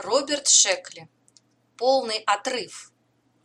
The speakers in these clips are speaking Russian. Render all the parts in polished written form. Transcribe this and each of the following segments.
Роберт Шекли. Полный отрыв.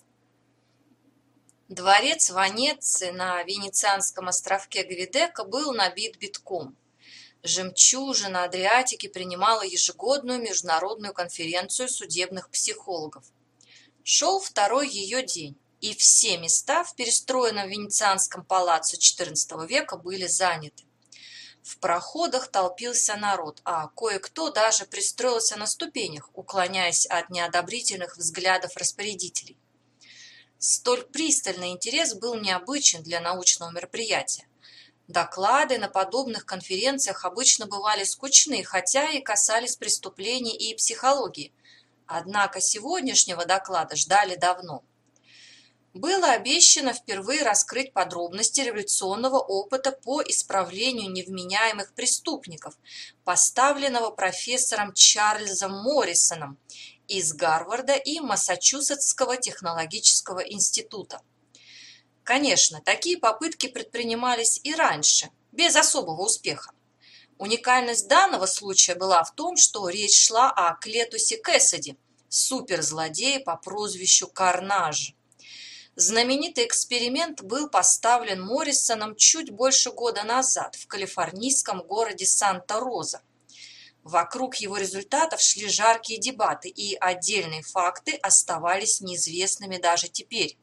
Дворец Венеции на венецианском островке Гвидека был набит битком. Жемчужина Адриатики принимала ежегодную международную конференцию судебных психологов. Шел второй ее день, и все места в перестроенном венецианском палаццо XIV века были заняты. В проходах толпился народ, а кое-кто даже пристроился на ступенях, уклоняясь от неодобрительных взглядов распорядителей. Столь пристальный интерес был необычен для научного мероприятия. Доклады на подобных конференциях обычно бывали скучны, хотя и касались преступлений и психологии. Однако сегодняшнего доклада ждали давно. Было обещано впервые раскрыть подробности революционного опыта по исправлению невменяемых преступников, поставленного профессором Чарльзом Моррисоном из Гарварда и Массачусетского технологического института. Конечно, такие попытки предпринимались и раньше, без особого успеха. Уникальность данного случая была в том, что речь шла о Клетусе Кэссиди, суперзлодее по прозвищу Карнаж. Знаменитый эксперимент был поставлен Моррисоном чуть больше года назад в калифорнийском городе Санта-Роза. Вокруг его результатов шли жаркие дебаты, и отдельные факты оставались неизвестными даже теперь.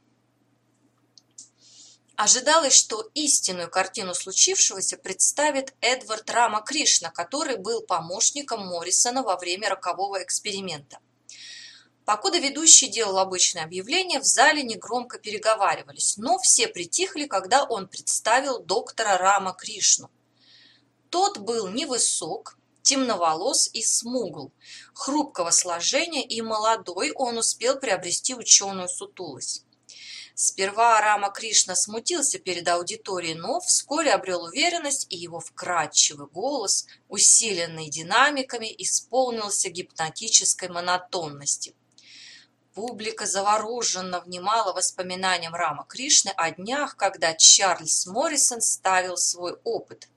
Ожидалось, что истинную картину случившегося представит Эдвард Рамакришна, который был помощником Моррисона во время рокового эксперимента. Покуда ведущий делал обычное объявление, в зале негромко переговаривались, но все притихли, когда он представил доктора Рамакришну. Тот был невысок, темноволос и смугл, хрупкого сложения и молодой, он успел приобрести ученую сутулость. Сперва Рамакришна смутился перед аудиторией, но вскоре обрел уверенность, и его вкрадчивый голос, усиленный динамиками, исполнился гипнотической монотонности. Публика завороженно внимала воспоминаниям Рамакришны о днях, когда Чарльз Моррисон ставил свой опыт.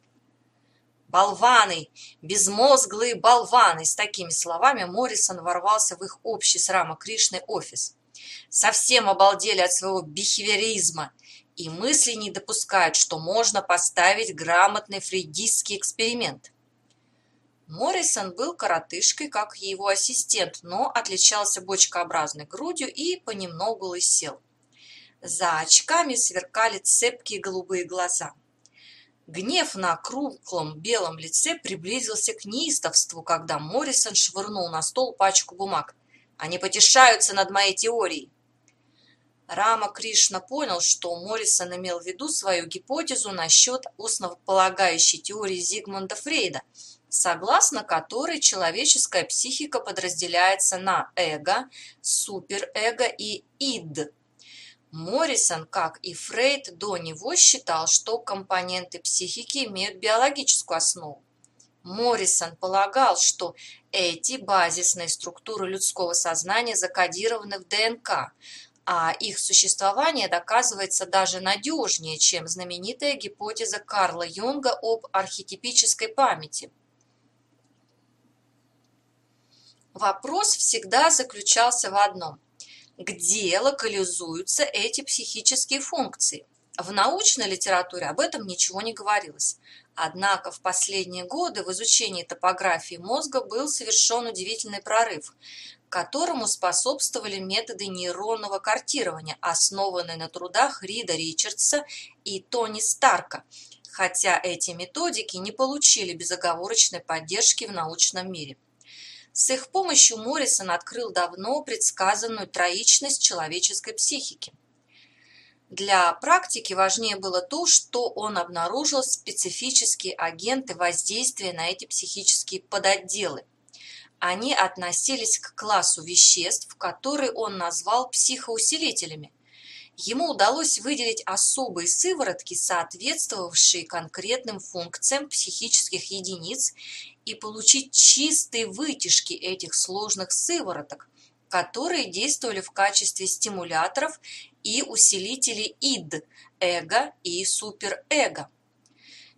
«Болваны! Безмозглые болваны!» С такими словами Моррисон ворвался в их общий с Рамакришной офис. «Совсем обалдели от своего бихевиоризма и мысли не допускают, что можно поставить грамотный фрейдистский эксперимент». Моррисон был коротышкой, как и его ассистент, но отличался бочкообразной грудью и понемногу лысел. За очками сверкали цепкие голубые глаза. Гнев на круглом белом лице приблизился к неистовству, когда Моррисон швырнул на стол пачку бумаг. «Они потешаются над моей теорией!» Рамакришна понял, что Моррисон имел в виду свою гипотезу насчет основополагающей теории Зигмунда Фрейда, согласно которой человеческая психика подразделяется на эго, суперэго и ид. Моррисон, как и Фрейд до него, считал, что компоненты психики имеют биологическую основу. Моррисон полагал, что эти базисные структуры людского сознания закодированы в ДНК, а их существование доказывается даже надежнее, чем знаменитая гипотеза Карла Юнга об архетипической памяти. Вопрос всегда заключался в одном: где локализуются эти психические функции? В научной литературе об этом ничего не говорилось. Однако в последние годы в изучении топографии мозга был совершен удивительный прорыв, которому способствовали методы нейронного картирования, основанные на трудах Рида Ричардса и Тони Старка, хотя эти методики не получили безоговорочной поддержки в научном мире. С их помощью Моррисон открыл давно предсказанную троичность человеческой психики. Для практики важнее было то, что он обнаружил специфические агенты воздействия на эти психические подотделы. Они относились к классу веществ, которые он назвал психоусилителями. Ему удалось выделить особые сыворотки, соответствовавшие конкретным функциям психических единиц, и получить чистые вытяжки этих сложных сывороток, которые действовали в качестве стимуляторов и усилителей ид, эго и суперэго.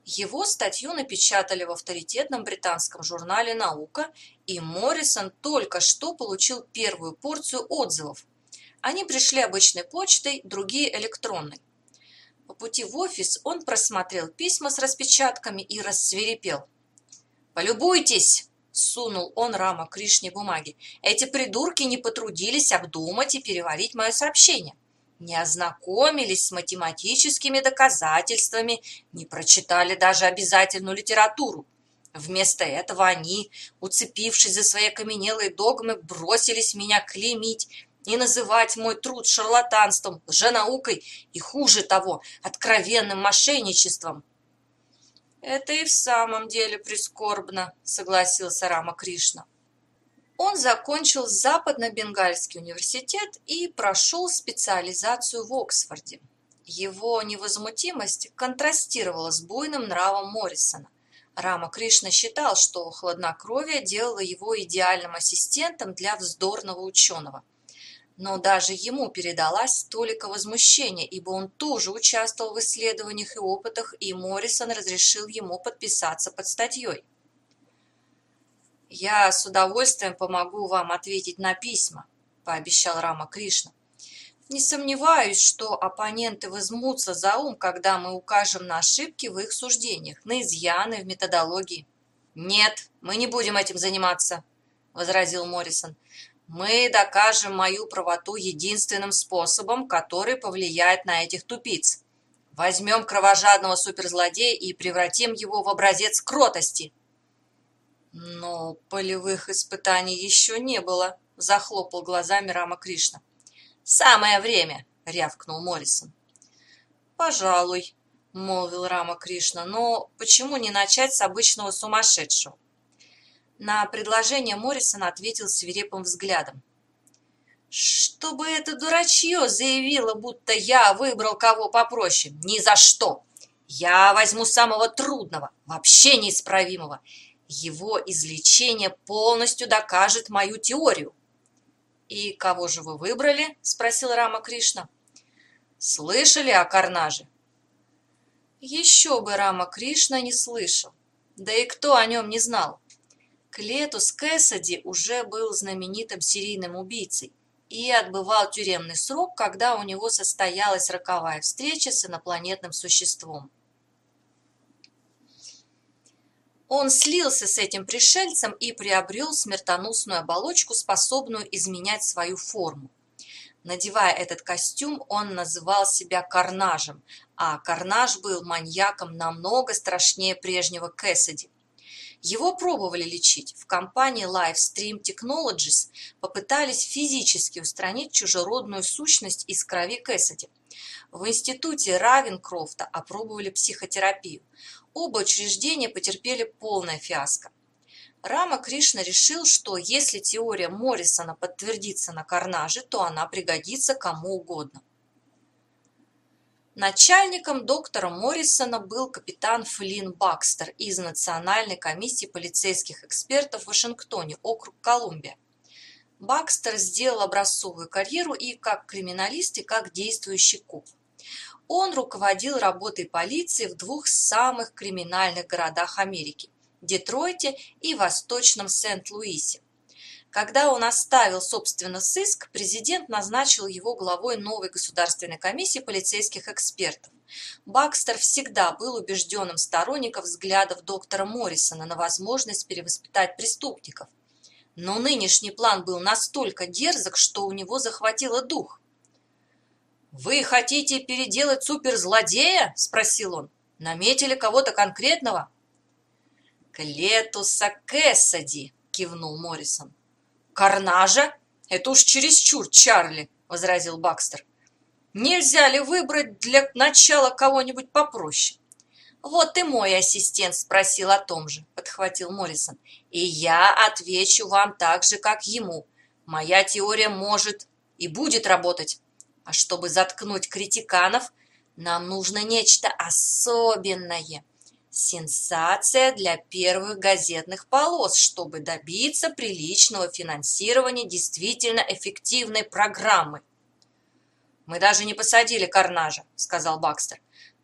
Его статью напечатали в авторитетном британском журнале «Наука», и Моррисон только что получил первую порцию отзывов. Они пришли обычной почтой, другие электронной. По пути в офис он просмотрел письма с распечатками и рассвирепел. «Полюбуйтесь!» – сунул он Рама-Кришне бумаги. «Эти придурки не потрудились обдумать и переварить мое сообщение. Не ознакомились с математическими доказательствами, не прочитали даже обязательную литературу. Вместо этого они, уцепившись за свои окаменелые догмы, бросились меня клеймить и называть мой труд шарлатанством, лженаукой и, хуже того, откровенным мошенничеством». «Это и в самом деле прискорбно», — согласился Рама-Кришна. Он закончил Западно-Бенгальский университет и прошел специализацию в Оксфорде. Его невозмутимость контрастировала с буйным нравом Моррисона. Рама-Кришна считал, что хладнокровие делало его идеальным ассистентом для вздорного ученого. Но даже ему передалась толика возмущения, ибо он тоже участвовал в исследованиях и опытах, и Моррисон разрешил ему подписаться под статьей. «Я с удовольствием помогу вам ответить на письма», – пообещал Рама-Кришна. «Не сомневаюсь, что оппоненты возьмутся за ум, когда мы укажем на ошибки в их суждениях, на изъяны в методологии». «Нет, мы не будем этим заниматься», – возразил Моррисон. «Мы докажем мою правоту единственным способом, который повлияет на этих тупиц. Возьмем кровожадного суперзлодея и превратим его в образец кротости». «Но полевых испытаний еще не было», – захлопал глазами Рама-Кришна. «Самое время», – рявкнул Моррисон. «Пожалуй», – молвил Рама-Кришна, – «но почему не начать с обычного сумасшедшего?» На предложение Моррисона ответил свирепым взглядом. «Чтобы это дурачье заявило, будто я выбрал кого попроще. Ни за что! Я возьму самого трудного, вообще неисправимого. Его излечение полностью докажет мою теорию». «И кого же вы выбрали?» – спросил Рама-Кришна. «Слышали о Карнаже?» Еще бы Рама-Кришна не слышал. Да и кто о нем не знал? Клетус Кэссиди уже был знаменитым серийным убийцей и отбывал тюремный срок, когда у него состоялась роковая встреча с инопланетным существом. Он слился с этим пришельцем и приобрел смертоносную оболочку, способную изменять свою форму. Надевая этот костюм, он называл себя Карнажем, а Карнаж был маньяком намного страшнее прежнего Кэссиди. Его пробовали лечить. В компании Livestream Technologies попытались физически устранить чужеродную сущность из крови Кэссиди. В институте Равенкрофта опробовали психотерапию. Оба учреждения потерпели полное фиаско. Рама-Кришна решил, что если теория Моррисона подтвердится на Карнаже, то она пригодится кому угодно. Начальником доктора Моррисона был капитан Флинн Бакстер из Национальной комиссии полицейских экспертов в Вашингтоне, округ Колумбия. Бакстер сделал образцовую карьеру и как криминалист, и как действующий коп. Он руководил работой полиции в двух самых криминальных городах Америки – Детройте и Восточном Сент-Луисе. Когда он оставил, собственно, сыск, президент назначил его главой новой государственной комиссии полицейских экспертов. Бакстер всегда был убежденным сторонником взглядов доктора Моррисона на возможность перевоспитать преступников. Но нынешний план был настолько дерзок, что у него захватило дух. «Вы хотите переделать суперзлодея?» – спросил он. «Наметили кого-то конкретного?» «Клетуса Кэссиди», – кивнул Моррисон. «Карнажа? Это уж чересчур, Чарли», – возразил Бакстер. «Нельзя ли выбрать для начала кого-нибудь попроще?» «Вот и мой ассистент спросил о том же», – подхватил Моррисон. «И я отвечу вам так же, как ему. Моя теория может и будет работать. А чтобы заткнуть критиканов, нам нужно нечто особенное. Сенсация для первых газетных полос, чтобы добиться приличного финансирования действительно эффективной программы». «Мы даже не посадили Карнажа», – сказал Бакстер.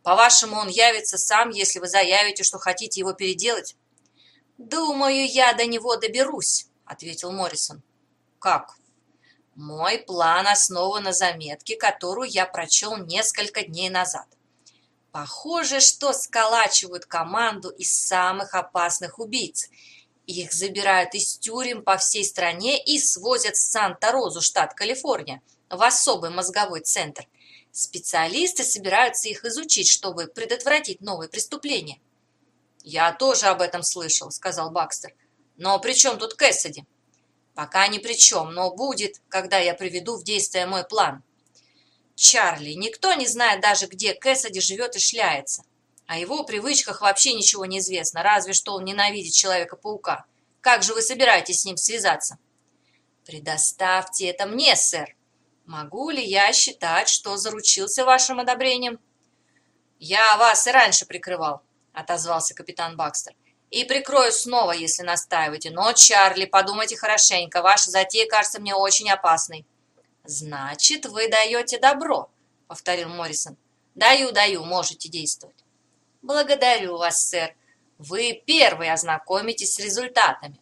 По-вашему, он явится сам, если вы заявите, что хотите его переделать? «Думаю, я до него доберусь», — ответил Моррисон. «Как?» «Мой план основан на заметке, которую я прочел несколько дней назад. Похоже, что сколачивают команду из самых опасных убийц. Их забирают из тюрем по всей стране и свозят в Санта-Розу, штат Калифорния, в особый мозговой центр. Специалисты собираются их изучить, чтобы предотвратить новые преступления». «Я тоже об этом слышал», — сказал Бакстер. «Но при чем тут Кэссиди?» «Пока ни при чем, но будет, когда я приведу в действие мой план. Чарли, никто не знает даже, где Кэссиди живет и шляется. О его привычках вообще ничего не известно, разве что он ненавидит Человека-паука. Как же вы собираетесь с ним связаться?» «Предоставьте это мне, сэр. Могу ли я считать, что заручился вашим одобрением?» «Я вас и раньше прикрывал», — отозвался капитан Бакстер. «И прикрою снова, если настаиваете. Но, Чарли, подумайте хорошенько. Ваша затея кажется мне очень опасной». «Значит, вы даете добро», — повторил Моррисон. «Даю, можете действовать». «Благодарю вас, сэр. Вы первый ознакомитесь с результатами».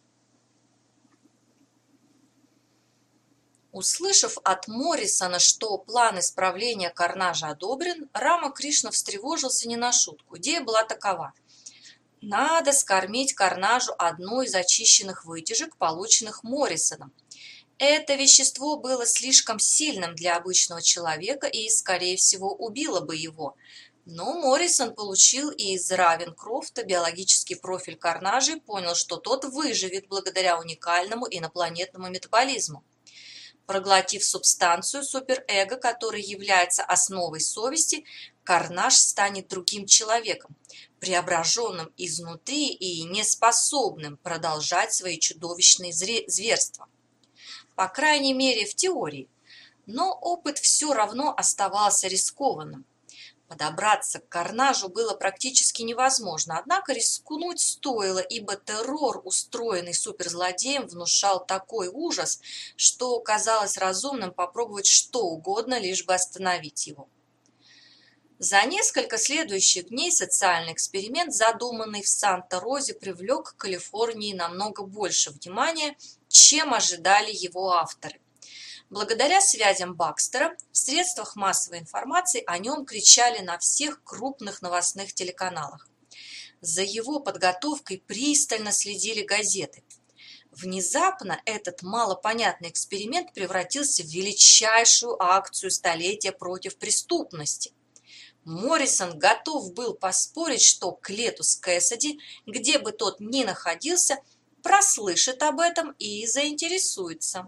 Услышав от Моррисона, что план исправления Карнажа одобрен, Рама Кришна встревожился не на шутку. Идея была такова. Надо скормить Карнажу одну из очищенных вытяжек, полученных Моррисоном. Это вещество было слишком сильным для обычного человека и, скорее всего, убило бы его. Но Моррисон получил из Равенкрофта биологический профиль Карнажа и понял, что тот выживет благодаря уникальному инопланетному метаболизму. Проглотив субстанцию суперэго, которая является основой совести, Карнаж станет другим человеком, преображенным изнутри и неспособным продолжать свои чудовищные зверства. По крайней мере, в теории. Но опыт все равно оставался рискованным. Подобраться к Карнажу было практически невозможно, однако рискнуть стоило, ибо террор, устроенный суперзлодеем, внушал такой ужас, что казалось разумным попробовать что угодно, лишь бы остановить его. За несколько следующих дней социальный эксперимент, задуманный в Санта-Розе, привлек к Калифорнии намного больше внимания, чем ожидали его авторы. Благодаря связям Бакстера в средствах массовой информации о нем кричали на всех крупных новостных телеканалах. За его подготовкой пристально следили газеты. Внезапно этот малопонятный эксперимент превратился в величайшую акцию столетия против преступности. Моррисон готов был поспорить, что Клетус Кэссиди, где бы тот ни находился, прослышит об этом и заинтересуется.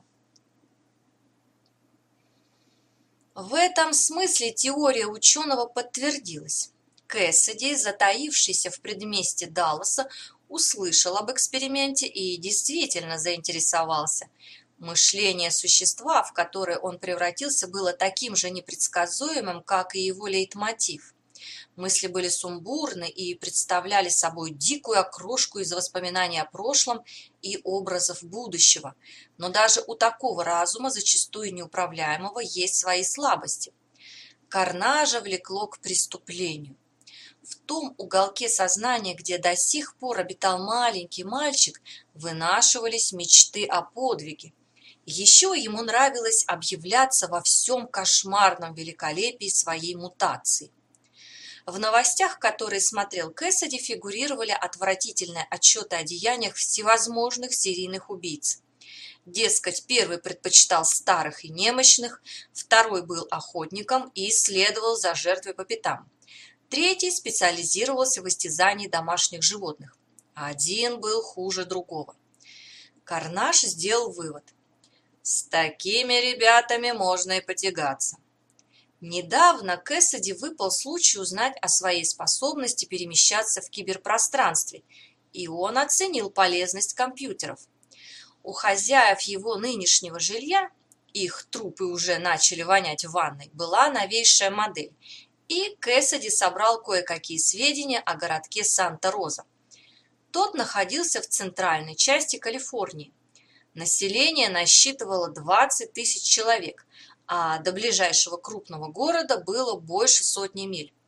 В этом смысле теория ученого подтвердилась. Кэссиди, затаившийся в предместье Далласа, услышал об эксперименте и действительно заинтересовался. Мышление существа, в которое он превратился, было таким же непредсказуемым, как и его лейтмотив. Мысли были сумбурны и представляли собой дикую окрошку из воспоминаний о прошлом и образов будущего. Но даже у такого разума, зачастую неуправляемого, есть свои слабости. Карнажа влекло к преступлению. В том уголке сознания, где до сих пор обитал маленький мальчик, вынашивались мечты о подвиге. Еще ему нравилось объявляться во всем кошмарном великолепии своей мутации. В новостях, которые смотрел Кэссиди, фигурировали отвратительные отчеты о деяниях всевозможных серийных убийц. Дескать, первый предпочитал старых и немощных, второй был охотником и следовал за жертвой по пятам. Третий специализировался в истязании домашних животных. Один был хуже другого. Карнаж сделал вывод. С такими ребятами можно и потягаться. Недавно Кэссиди выпал случай узнать о своей способности перемещаться в киберпространстве, и он оценил полезность компьютеров. У хозяев его нынешнего жилья, их трупы уже начали вонять в ванной, была новейшая модель, и Кэссиди собрал кое-какие сведения о городке Санта-Роза. Тот находился в центральной части Калифорнии. Население насчитывало 20 тысяч человек, а до ближайшего крупного города было больше сотни миль.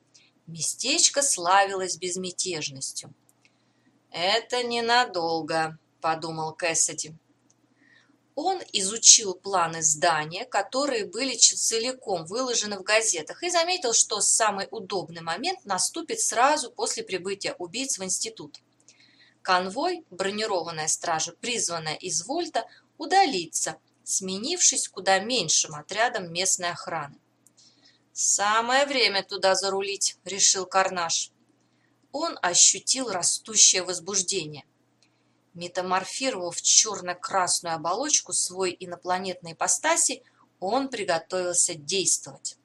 Местечко славилось безмятежностью. «Это ненадолго», – подумал Кэссиди. Он изучил планы здания, которые были целиком выложены в газетах, и заметил, что самый удобный момент наступит сразу после прибытия убийц в институт. Конвой, бронированная стража, призванная из Вольта, удалится, сменившись куда меньшим отрядом местной охраны. «Самое время туда зарулить», – решил Карнаж. Он ощутил растущее возбуждение. Метаморфировав в черно-красную оболочку свой инопланетной ипостаси, он приготовился действовать.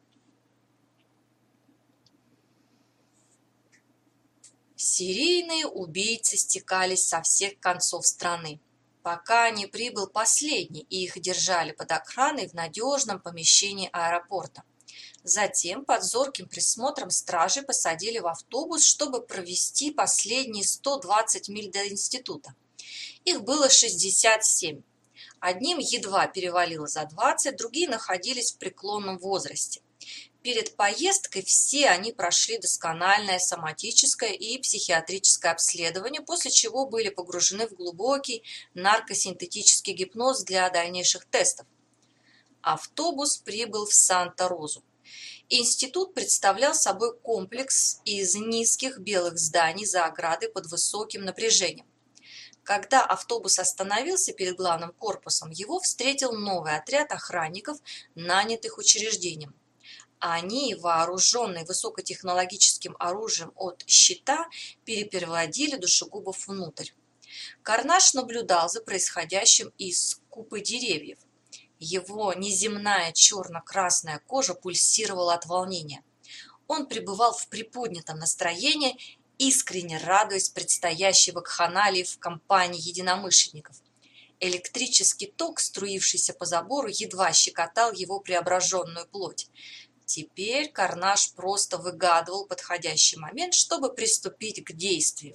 Серийные убийцы стекались со всех концов страны, пока не прибыл последний, и их держали под охраной в надежном помещении аэропорта. Затем под зорким присмотром стражи посадили в автобус, чтобы провести последние 120 миль до института. Их было 67. Одним едва перевалило за 20, другие находились в преклонном возрасте. Перед поездкой все они прошли доскональное соматическое и психиатрическое обследование, после чего были погружены в глубокий наркосинтетический гипноз для дальнейших тестов. Автобус прибыл в Санта-Розу. Институт представлял собой комплекс из низких белых зданий за оградой под высоким напряжением. Когда автобус остановился перед главным корпусом, его встретил новый отряд охранников, нанятых учреждением. Они, вооруженные высокотехнологическим оружием от щита, переводили душегубов внутрь. Карнаж наблюдал за происходящим из купы деревьев. Его неземная черно-красная кожа пульсировала от волнения. Он пребывал в приподнятом настроении, искренне радуясь предстоящей вакханалии в компании единомышленников. Электрический ток, струившийся по забору, едва щекотал его преображенную плоть. Теперь Карнаж просто выгадывал подходящий момент, чтобы приступить к действию.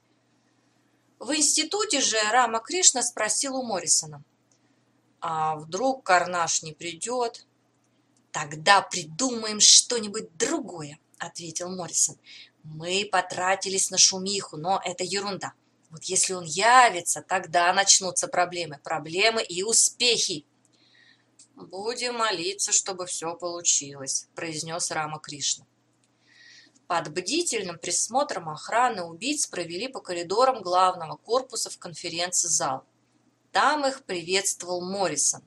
В институте же Рама Кришна спросил у Моррисона: «А вдруг Карнаж не придет?» «Тогда придумаем что-нибудь другое», — ответил Моррисон. «Мы потратились на шумиху, но это ерунда. Вот если он явится, тогда начнутся проблемы и успехи». «Будем молиться, чтобы все получилось», – произнес Рама Кришна. Под бдительным присмотром охраны убийц провели по коридорам главного корпуса в конференц-зал. Там их приветствовал Моррисон.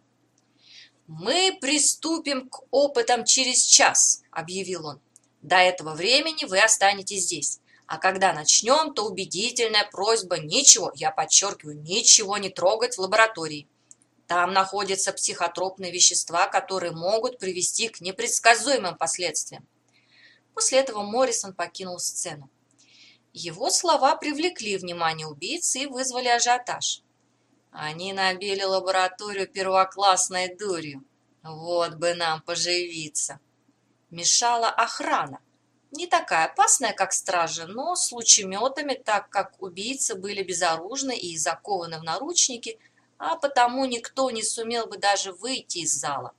«Мы приступим к опытам через час», – объявил он. «До этого времени вы останетесь здесь. А когда начнем, то убедительная просьба ничего, я подчеркиваю, ничего не трогать в лаборатории. Там находятся психотропные вещества, которые могут привести к непредсказуемым последствиям». После этого Моррисон покинул сцену. Его слова привлекли внимание убийц и вызвали ажиотаж. «Они набили лабораторию первоклассной дурью. Вот бы нам поживиться». Мешала охрана. Не такая опасная, как стражи, но с лучеметами, так как убийцы были безоружны и закованы в наручники, а потому никто не сумел бы даже выйти из зала.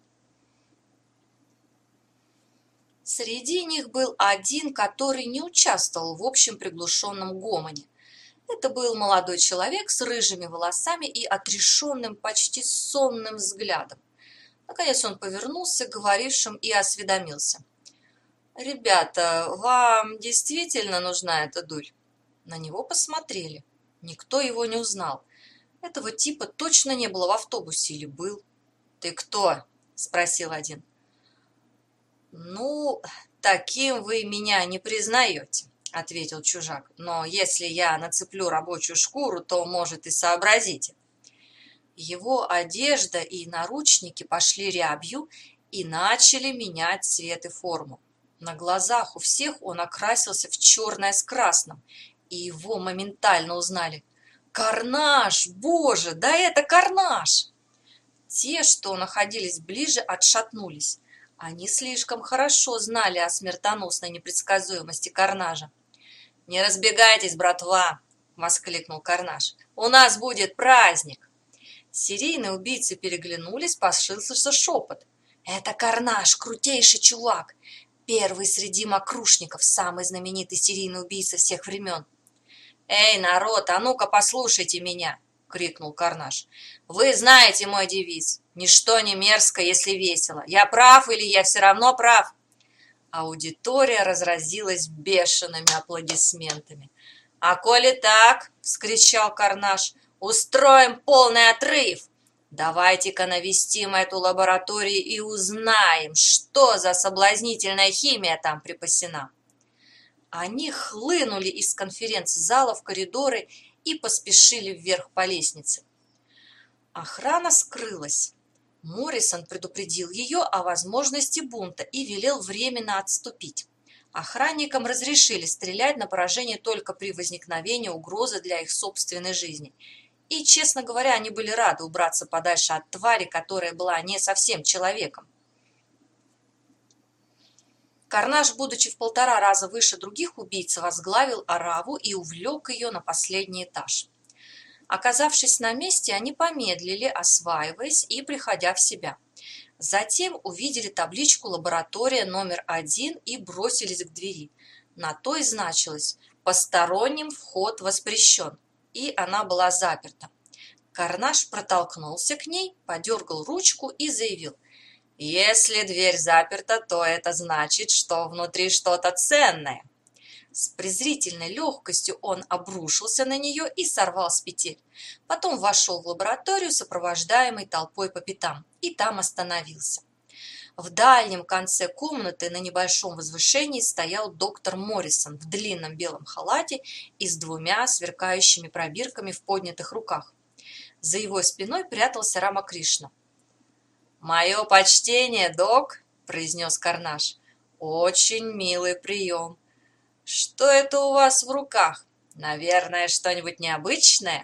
Среди них был один, который не участвовал в общем приглушенном гомоне. Это был молодой человек с рыжими волосами и отрешенным, почти сонным взглядом. Наконец он повернулся к говорившим и осведомился: «Ребята, вам действительно нужна эта дурь?» На него посмотрели. Никто его не узнал. Этого типа точно не было в автобусе или был. «Ты кто?» – спросил один. «Ну, таким вы меня не признаете», – ответил чужак. «Но если я нацеплю рабочую шкуру, то, может, и сообразите». Его одежда и наручники пошли рябью и начали менять цвет и форму. На глазах у всех он окрасился в черное с красным, и его моментально узнали. «Карнаж! Боже, да это Карнаж!» Те, что находились ближе, отшатнулись. Они слишком хорошо знали о смертоносной непредсказуемости Карнажа. «Не разбегайтесь, братва!» – воскликнул Карнаж. «У нас будет праздник!» Серийные убийцы переглянулись, послышался шепот. «Это Карнаж, крутейший чувак! первый среди мокрушников, самый знаменитый серийный убийца всех времен. «Эй, народ, а ну-ка послушайте меня!» — крикнул Карнаж. «Вы знаете мой девиз. Ничто не мерзко, если весело. Я прав или я все равно прав?» Аудитория разразилась бешеными аплодисментами. «А коли так, — вскричал Карнаж, — устроим полный отрыв! Давайте-ка навестим эту лабораторию и узнаем, что за соблазнительная химия там припасена». Они хлынули из конференц-зала в коридоры и поспешили вверх по лестнице. Охрана скрылась. Моррисон предупредил ее о возможности бунта и велел временно отступить. Охранникам разрешили стрелять на поражение только при возникновении угрозы для их собственной жизни. И, честно говоря, они были рады убраться подальше от твари, которая была не совсем человеком. Карнаж, будучи в 1,5 раза выше других убийц, возглавил ораву и увлек ее на последний этаж. Оказавшись на месте, они помедлили, осваиваясь и приходя в себя. Затем увидели табличку «Лаборатория номер 1» и бросились к двери. На той значилось «Посторонним вход воспрещен», и она была заперта. Карнаж протолкнулся к ней, подергал ручку и заявил: «Если дверь заперта, то это значит, что внутри что-то ценное». С презрительной легкостью он обрушился на нее и сорвал с петель. Потом вошел в лабораторию, сопровождаемый толпой по пятам, и там остановился. В дальнем конце комнаты на небольшом возвышении стоял доктор Моррисон в длинном белом халате и с 2 сверкающими пробирками в поднятых руках. За его спиной прятался Рамакришна. «Мое почтение, док», — произнес Карнаж. «Очень милый прием. Что это у вас в руках? Наверное, что-нибудь необычное?»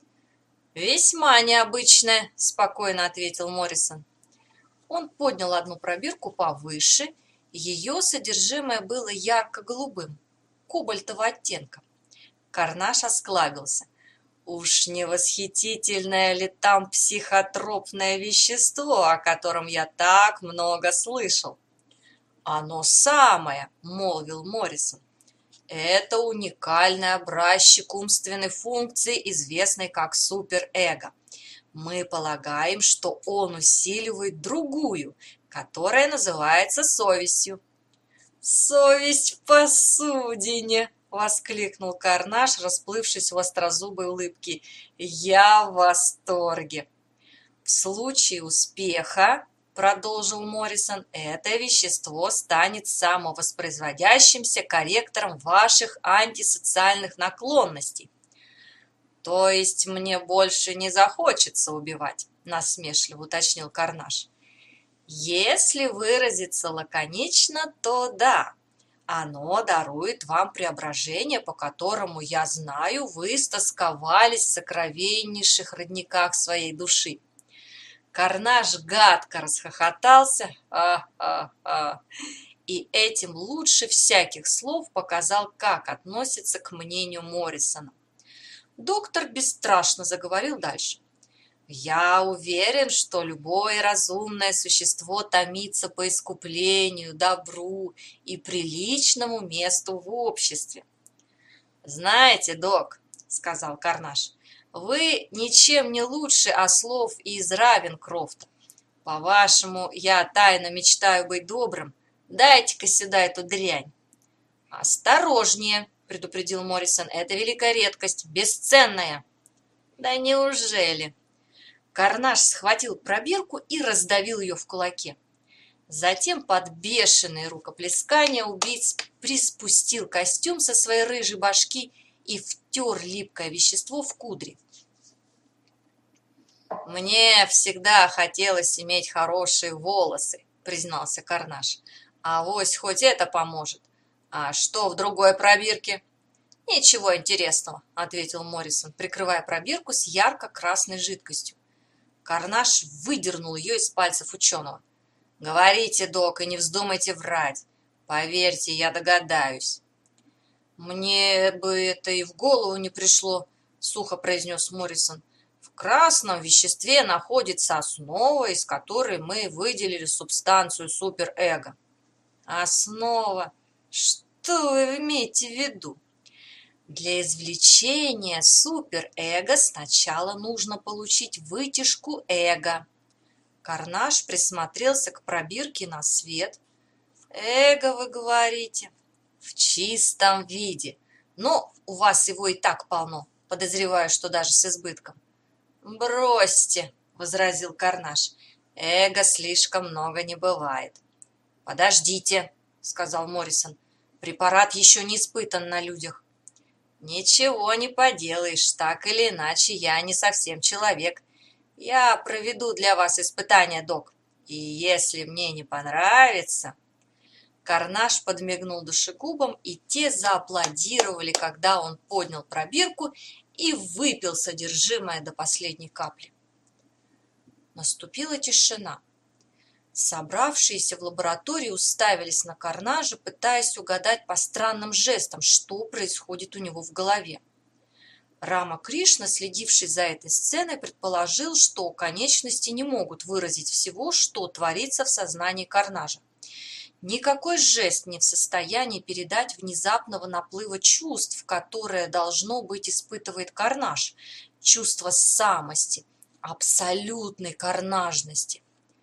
«Весьма необычное», — спокойно ответил Моррисон. Он поднял одну пробирку повыше. Ее содержимое было ярко-голубым, кобальтового оттенка. Карнаж осклабился. «Уж не восхитительное ли там психотропное вещество, о котором я так много слышал?» «Оно самое», — молвил Моррисон. «Это уникальный образчик умственной функции, известной как суперэго. Мы полагаем, что он усиливает другую, которая называется совестью». «Совесть в посудине!» — воскликнул Карнаж, расплывшись в острозубой улыбке. «Я в восторге!» «В случае успеха, — продолжил Моррисон, — это вещество станет самовоспроизводящимся корректором ваших антисоциальных наклонностей». «То есть мне больше не захочется убивать?» — насмешливо уточнил Карнаж. «Если выразиться лаконично, то да. Оно дарует вам преображение, по которому, я знаю, вы истосковались в сокровеннейших родниках своей души». Карнаж гадко расхохотался, и этим лучше всяких слов показал, как относится к мнению Моррисона. Доктор бесстрашно заговорил дальше. «Я уверен, что любое разумное существо томится по искуплению, добру и приличному месту в обществе». «Знаете, док, — сказал Карнаж, — вы ничем не лучше ослов из Равенкрофта. По-вашему, я тайно мечтаю быть добрым? Дайте-ка сюда эту дрянь». «Осторожнее, — предупредил Моррисон, — это великая редкость, бесценная». «Да неужели?» Карнаж схватил пробирку и раздавил ее в кулаке. Затем под бешеные рукоплескания убийц приспустил костюм со своей рыжей башки и втер липкое вещество в кудри. «Мне всегда хотелось иметь хорошие волосы, — признался Карнаж. — Авось хоть это поможет. А что в другой пробирке?» «Ничего интересного, — ответил Моррисон, прикрывая пробирку с ярко-красной жидкостью. Карнаж выдернул ее из пальцев ученого. «Говорите, док, и не вздумайте врать. Поверьте, я догадаюсь». «Мне бы это и в голову не пришло», — сухо произнес Моррисон. «В красном веществе находится основа, из которой мы выделили субстанцию суперэго». Основа. Что вы имеете в виду? Для извлечения суперэго сначала нужно получить вытяжку эго. Карнаж присмотрелся к пробирке на свет. Эго, вы говорите? В чистом виде. Но у вас его и так полно. Подозреваю, что даже с избытком. Бросьте, возразил Карнаж. Эго слишком много не бывает. Подождите, сказал Моррисон. Препарат еще не испытан на людях. Ничего не поделаешь, так или иначе, я не совсем человек. Я проведу для вас испытание, док. И если мне не понравится... Карнаж подмигнул душегубам, и те зааплодировали, когда он поднял пробирку и выпил содержимое до последней капли. Наступила тишина. Собравшиеся в лаборатории уставились на Карнажа, пытаясь угадать по странным жестам, что происходит у него в голове. Рама Кришна, следивший за этой сценой, предположил, что конечности не могут выразить всего, что творится в сознании Карнажа. Никакой жест не в состоянии передать внезапного наплыва чувств, которое, должно быть, испытывает Карнаж, чувство самости, абсолютной карнажности.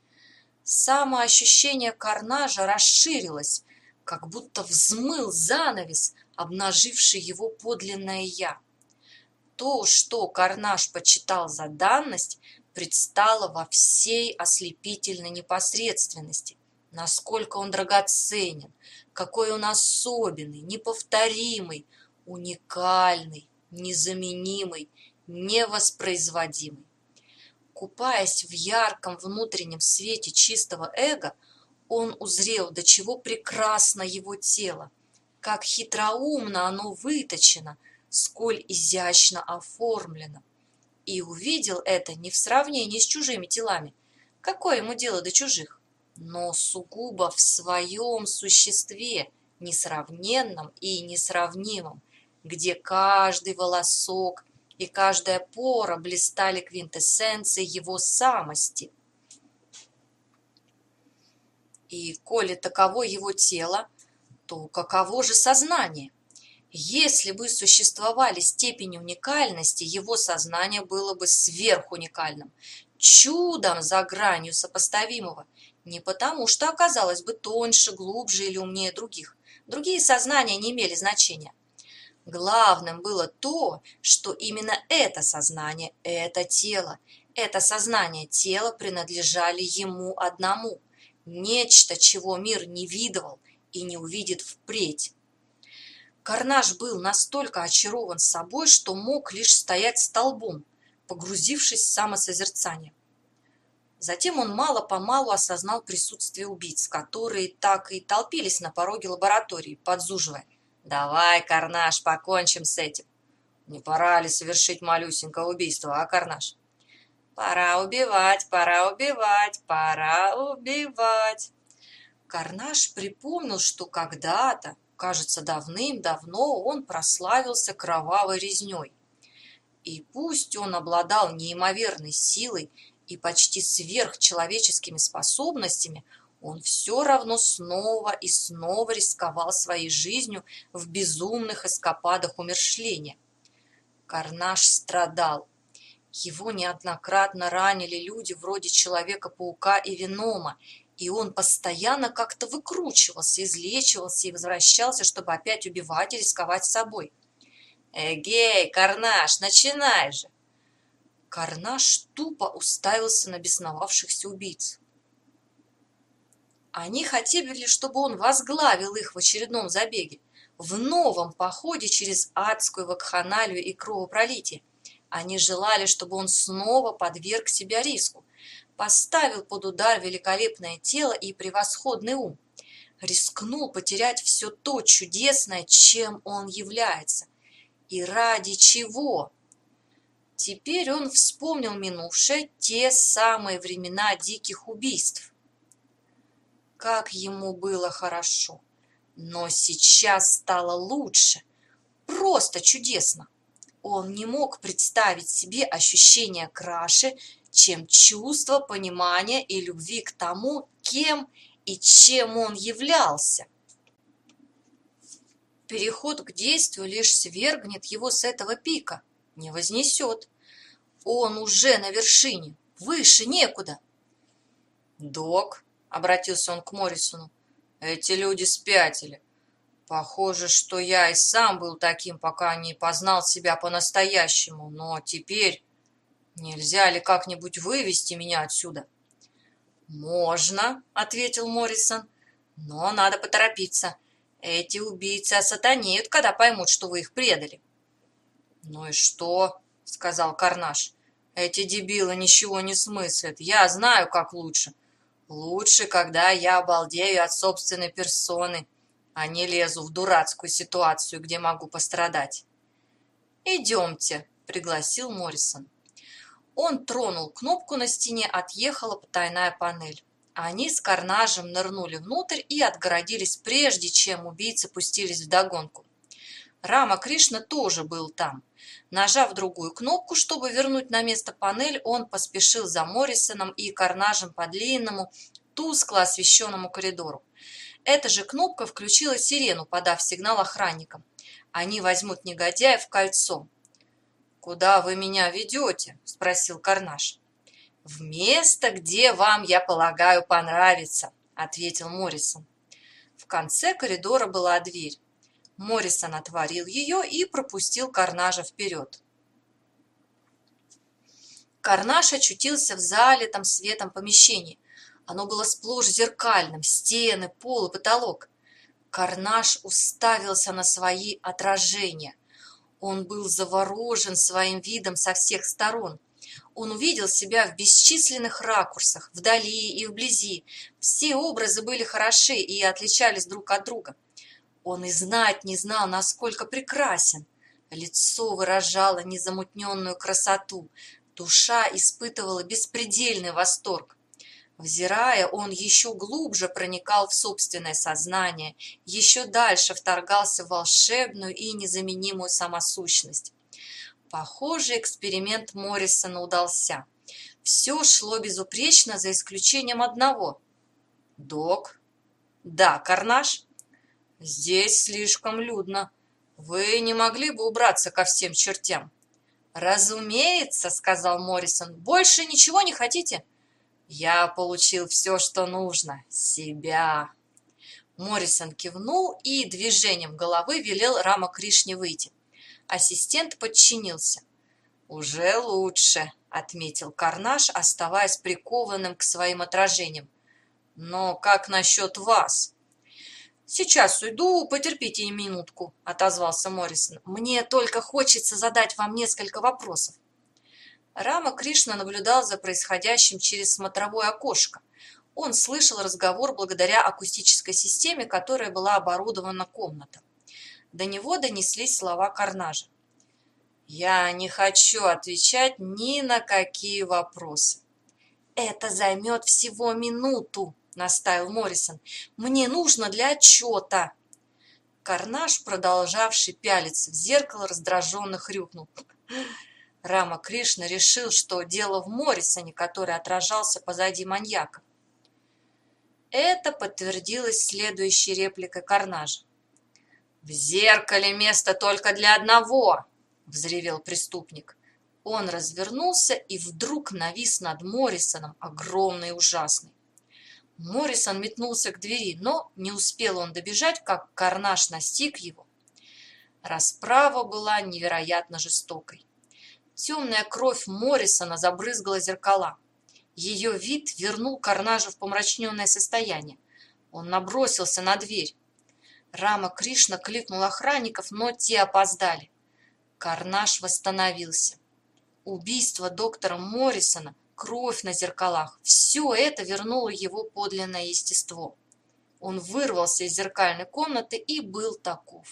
Самоощущение Карнажа расширилось, как будто взмыл занавес, обнаживший его подлинное «я». То, что Карнаж почитал за данность, предстало во всей ослепительной непосредственности. Насколько он драгоценен, какой он особенный, неповторимый, уникальный, незаменимый, невоспроизводимый. Купаясь в ярком внутреннем свете чистого эго, он узрел, до чего прекрасно его тело, как хитроумно оно выточено, сколь изящно оформлено. И увидел это не в сравнении с чужими телами. Какое ему дело до чужих? Но сугубо в своем существе, несравненном и несравнимом, где каждый волосок и каждая пора блистали квинтэссенцией его самости. И коли таково его тело, то каково же сознание? Если бы существовали степени уникальности, его сознание было бы сверхуникальным, чудом за гранью сопоставимого, не потому, что оказалось бы тоньше, глубже или умнее других. Другие сознания не имели значения. Главным было то, что именно это сознание, это сознание тела принадлежали ему одному. Нечто, чего мир не видывал и не увидит впредь. Карнаж был настолько очарован собой, что мог лишь стоять столбом, погрузившись в самосозерцание. Затем он мало-помалу осознал присутствие убийц, которые так и толпились на пороге лаборатории, подзуживая: «Давай, Карнаж, покончим с этим». «Не пора ли совершить малюсенькое убийство, а, Карнаж?» «Пора убивать, пора убивать, пора убивать». Карнаж припомнил, что когда-то, кажется, давным-давно он прославился кровавой резней. И пусть он обладал неимоверной силой и почти сверхчеловеческими способностями, он все равно снова и снова рисковал своей жизнью в безумных эскападах умерщвления. Карнаж страдал. Его неоднократно ранили люди вроде Человека-паука и Венома, и он постоянно как-то выкручивался, излечивался и возвращался, чтобы опять убивать и рисковать собой. «Эгей, Карнаж, начинай же!» Карнаж тупо уставился на бесновавшихся убийц. Они хотели, чтобы он возглавил их в очередном забеге, в новом походе через адскую вакханалию и кровопролитие. Они желали, чтобы он снова подверг себя риску, поставил под удар великолепное тело и превосходный ум, рискнул потерять все то чудесное, чем он является. И ради чего? Теперь он вспомнил минувшее, те самые времена диких убийств. Как ему было хорошо! Но сейчас стало лучше, просто чудесно. Он не мог представить себе ощущения краше, чем чувство понимания и любви к тому, кем и чем он являлся. Переход к действию лишь свергнет его с этого пика, не вознесет. Он уже на вершине, выше некуда. «Док», — обратился он к Моррисону, — «эти люди спятили. Похоже, что я и сам был таким, пока не познал себя по-настоящему, но теперь нельзя ли как-нибудь вывести меня отсюда?» «Можно», — ответил Моррисон, — «но надо поторопиться. Эти убийцы осатанеют, когда поймут, что вы их предали». «Ну и что?» — сказал Карнаж. «Эти дебилы ничего не смыслят. Я знаю, как лучше. Лучше, когда я обалдею от собственной персоны, а не лезу в дурацкую ситуацию, где могу пострадать». «Идемте», — пригласил Моррисон. Он тронул кнопку на стене, отъехала потайная панель. Они с Карнажем нырнули внутрь и отгородились, прежде чем убийцы пустились вдогонку. Рама Кришна тоже был там. Нажав другую кнопку, чтобы вернуть на место панель, он поспешил за Моррисоном и Карнажем по длинному, тускло освещенному коридору. Эта же кнопка включила сирену, подав сигнал охранникам. Они возьмут негодяев в кольцо. «Куда вы меня ведете?» – спросил Карнаж. «В место, где вам, я полагаю, понравится», – ответил Моррисон. В конце коридора была дверь. Моррисон отворил ее и пропустил Карнажа вперед. Карнаж очутился в залитом светом помещении. Оно было сплошь зеркальным, стены, пол и потолок. Карнаж уставился на свои отражения. Он был заворожен своим видом со всех сторон. Он увидел себя в бесчисленных ракурсах, вдали и вблизи. Все образы были хороши и отличались друг от друга. Он и знать не знал, насколько прекрасен. Лицо выражало незамутненную красоту. Душа испытывала беспредельный восторг. Взирая, он еще глубже проникал в собственное сознание, еще дальше вторгался в волшебную и незаменимую самосущность. Похоже, эксперимент Моррисона удался. Все шло безупречно, за исключением одного. «Док?» «Да, Карнаж?» «Здесь слишком людно. Вы не могли бы убраться ко всем чертям?» «Разумеется», — сказал Моррисон. «Больше ничего не хотите?» «Я получил все, что нужно. Себя». Моррисон кивнул и движением головы велел Рама Кришне выйти. Ассистент подчинился. «Уже лучше», — отметил Карнаж, оставаясь прикованным к своим отражениям. «Но как насчет вас?» «Сейчас уйду, потерпите минутку», — отозвался Моррисон. «Мне только хочется задать вам несколько вопросов». Рама Кришна наблюдал за происходящим через смотровое окошко. Он слышал разговор благодаря акустической системе, которой была оборудована комната. До него донеслись слова Карнажа. «Я не хочу отвечать ни на какие вопросы». «Это займет всего минуту», — настаивал Моррисон. «Мне нужно для отчета». Карнаж, продолжавший пялиться в зеркало, раздраженно хрюкнул. Рама Кришна решил, что дело в Моррисоне, который отражался позади маньяка. Это подтвердилось следующей репликой Карнажа. «В зеркале место только для одного!» – взревел преступник. Он развернулся и вдруг навис над Моррисоном, огромный и ужасный. Моррисон метнулся к двери, но не успел он добежать, как Карнаж настиг его. Расправа была невероятно жестокой. Темная кровь Моррисона забрызгала зеркала. Ее вид вернул Карнажа в помрачненное состояние. Он набросился на дверь. Рама Кришна кликнул охранников, но те опоздали. Карнаж восстановился. Убийство доктора Моррисона, кровь на зеркалах – все это вернуло его подлинное естество. Он вырвался из зеркальной комнаты и был таков.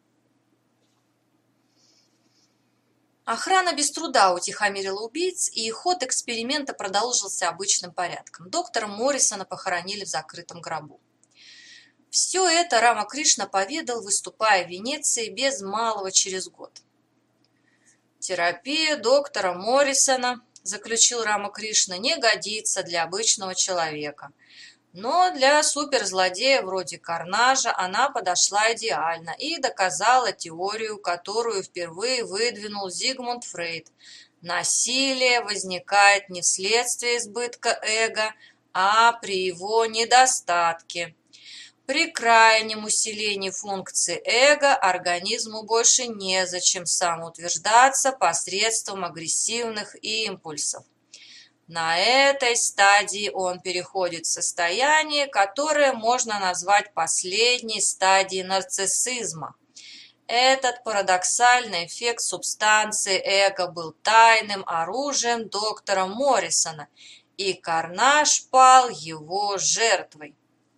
Охрана без труда утихомирила убийц, и ход эксперимента продолжился обычным порядком. Доктора Моррисона похоронили в закрытом гробу. Все это Рама Кришна поведал, выступая в Венеции без малого через год. «Терапия доктора Моррисона, — заключил Рама Кришна, — не годится для обычного человека. Но для суперзлодея вроде Карнажа она подошла идеально и доказала теорию, которую впервые выдвинул Зигмунд Фрейд. Насилие возникает не вследствие избытка эго, а при его недостатке. При крайнем усилении функции эго организму больше незачем самоутверждаться посредством агрессивных импульсов. На этой стадии он переходит в состояние, которое можно назвать последней стадией нарциссизма. Этот парадоксальный эффект субстанции эго был тайным оружием доктора Моррисона, и Карнаж пал его жертвой.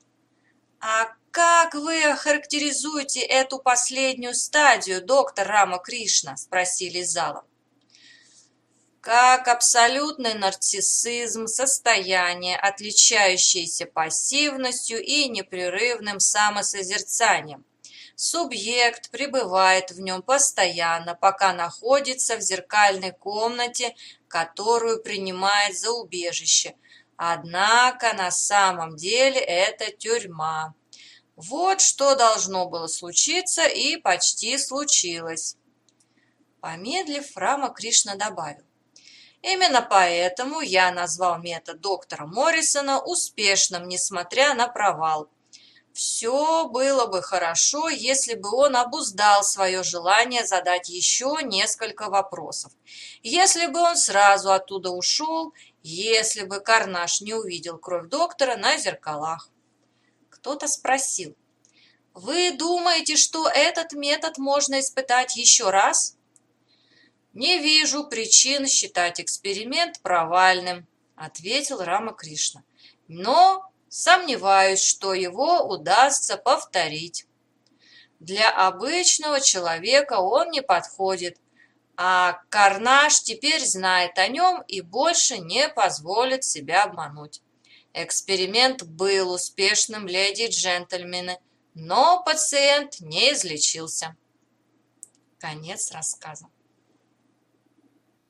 А как вы охарактеризуете эту последнюю стадию, доктор Рамакришна? Спросили из зала. Как абсолютный нарциссизм, состояние, отличающееся пассивностью и непрерывным самосозерцанием. Субъект пребывает в нем постоянно, пока находится в зеркальной комнате, которую принимает за убежище. Однако на самом деле это тюрьма. Вот что должно было случиться и почти случилось. Помедлив, Рамакришна добавил. Именно поэтому я назвал метод доктора Моррисона успешным, несмотря на провал. Все было бы хорошо, если бы он обуздал свое желание задать еще несколько вопросов. Если бы он сразу оттуда ушел, если бы Карнаж не увидел кровь доктора на зеркалах. Кто-то спросил, «Вы думаете, что этот метод можно испытать еще раз?» «Не вижу причин считать эксперимент провальным», – ответил Рамакришна. «Но сомневаюсь, что его удастся повторить. Для обычного человека он не подходит, а Карнаж теперь знает о нем и больше не позволит себя обмануть. Эксперимент был успешным, леди и джентльмены, но пациент не излечился». Конец рассказа.